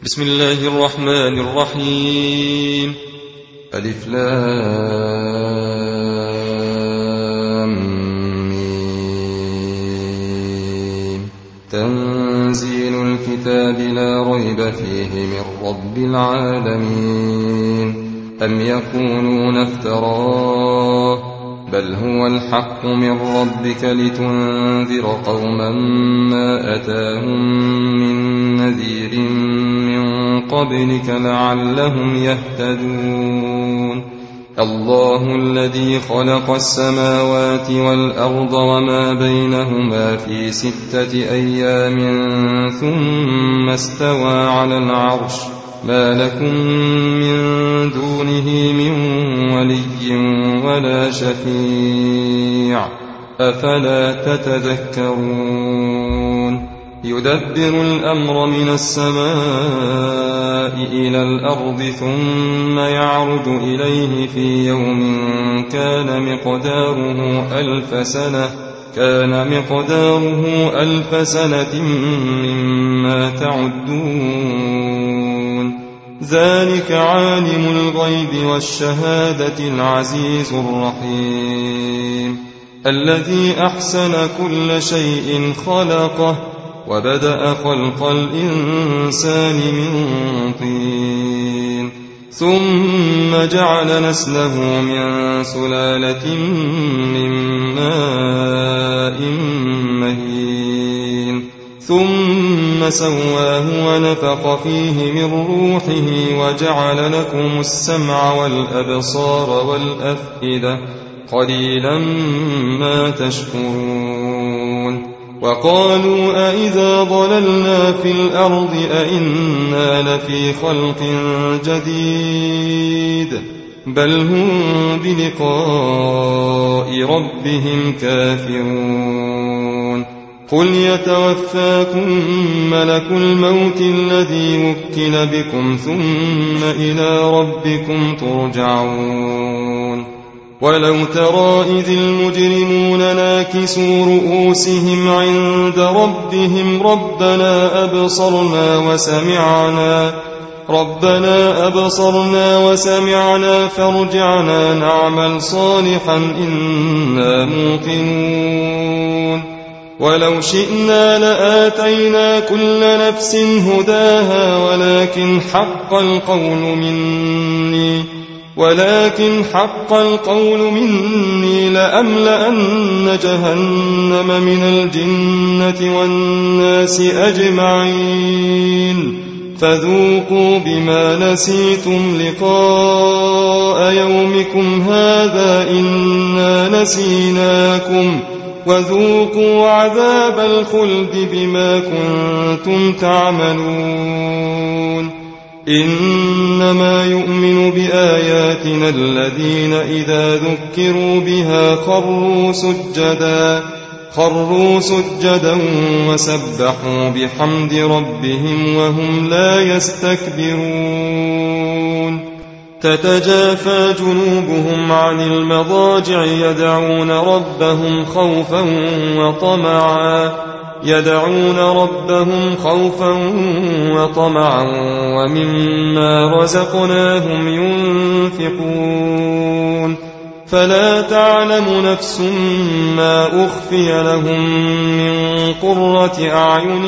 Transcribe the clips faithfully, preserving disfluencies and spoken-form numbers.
بسم الله الرحمن الرحيم. ألف لام ميم. تنزيل الكتاب لا ريب فيه من رب العالمين. أم يقولون افتراه بل هو الحق من ربك لتنذر قوما ما أتاهم من نذير من قبلك لعلهم يهتدون. الله الذي خلق السماوات والأرض وما بينهما في ستة أيام ثم استوى على العرش ما لكم من دونه من ولي ولا شفيع أفلا تتذكرون. يدبر الأمر من السماء إلى الأرض ثم يعرج إليه في يوم كان مقداره ألف سنة كان مقداره ألف سنة مما تعدون. ذلك عالم الغيب والشهادة العزيز الرحيم الذي أحسن كل شيء خلقه وبدأ خلق الإنسان من طين ثم جعل نسله من سلالة من ماء مهين ثم سواه ونفخ فيه من روحه وجعل لكم السمع والأبصار والأفئدة قليلا ما تشكرون. وقالوا أئذا ضللنا في الأرض أئنا لفي خلق جديد بل هم بلقاء ربهم كافرون. قل يتوفاكم ملك الموت الذي وكل بكم ثم إلى ربكم ترجعون. ولو ترى إذ المجرمون ناكسوا رؤوسهم عند ربهم ربنا أبصرنا وسمعنا ربنا أبصرنا وسمعنا فارجعنا نعمل صالحا إنا موقنون. ولو شئنا لآتينا كل نفس هداها ولكن حق القول مني ولكن حق القول مني لأملأن جهنم من الجنة والناس أجمعين فذوقوا بما نسيتم لقاء يومكم هذا إنا نسيناكم وذوقوا عذاب الخلد بما كنتم تعملون. إنما يؤمن بآياتنا الذين إذا ذكروا بها خروا سجدا خروا سجدا وسبحوا بحمد ربهم وهم لا يستكبرون. تتجافى جنوبهم عن المضاجع يدعون ربهم خوفا وطمعا يدعون ربهم خوفا وطمعا ومما رزقناهم ينفقون. فلا تعلم نفس ما أخفي لهم من قرة أعين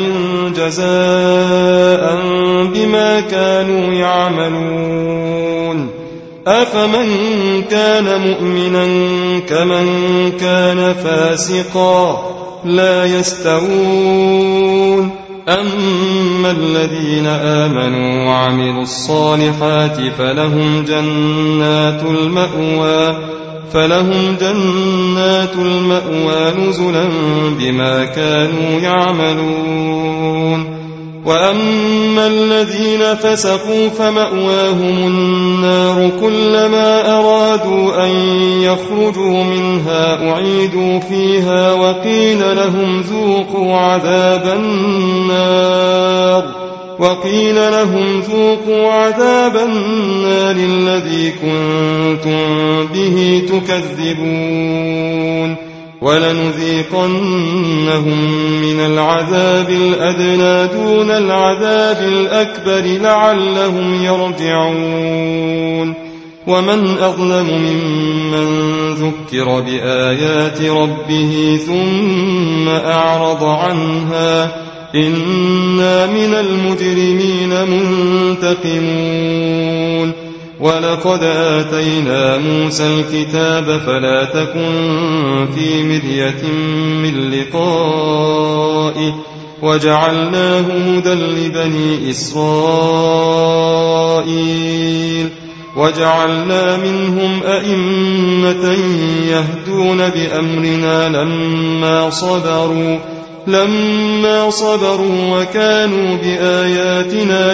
جزاء بما كانوا يعملون. أفمن كان مؤمنا كمن كان فاسقا لا يستوون. أما الذين آمنوا وعملوا الصالحات فلهم جنات المأوى فلهم جنات المأوى نزلا بما كانوا يعملون. وأما الذين فسقوا فمأواهم النار كلما أرادوا أن يخرجوا منها أعيدوا فيها وقيل لهم ذوقوا عذاب النار وقيل لهم ذوقوا عذاب النار الذي كنتم به تكذبون. ولنذيقنهم من العذاب الأدنى دون العذاب الأكبر لعلهم يرجعون ومن أظلم ممن ذكر بآيات ربه ثم أعرض عنها إنا من المجرمين منتقمون ولقد آتينا موسى الكتاب فلا تكن في مرية من لقائه وجعلناه هدى لبني إسرائيل وجعلنا منهم أئمة يهدون بأمرنا لما صبروا لما صبروا وكانوا بآياتنا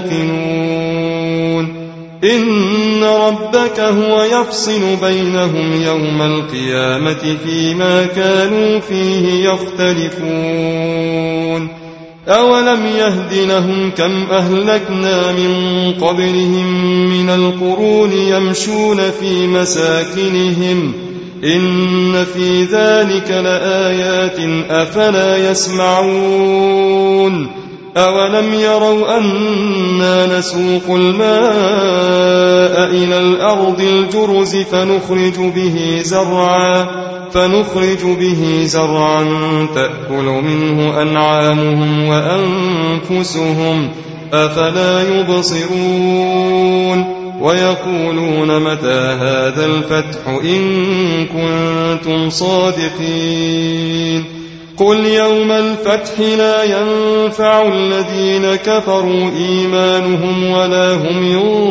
يوقنون إن ربك هو يفصل بينهم يوم القيامة فيما كانوا فيه يختلفون أولم يهد لهم كم أهلكنا من قبلهم من القرون يمشون في مساكنهم إن في ذلك لآيات أفلا يسمعون أولم يروا أنا نسوق الماء إلى الأرض الجرز فنخرج به زرعا فنخرج به زرعا تأكل منه أنعامهم وأنفسهم أفلا يبصرون ويقولون متى هذا الفتح إن كنتم صادقين قل يوم الفتح لا ينفع الذين كفروا إيمانهم ولا هم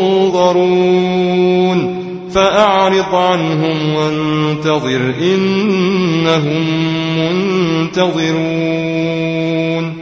ينظرون فأعرض عنهم وانتظر إنهم منتظرون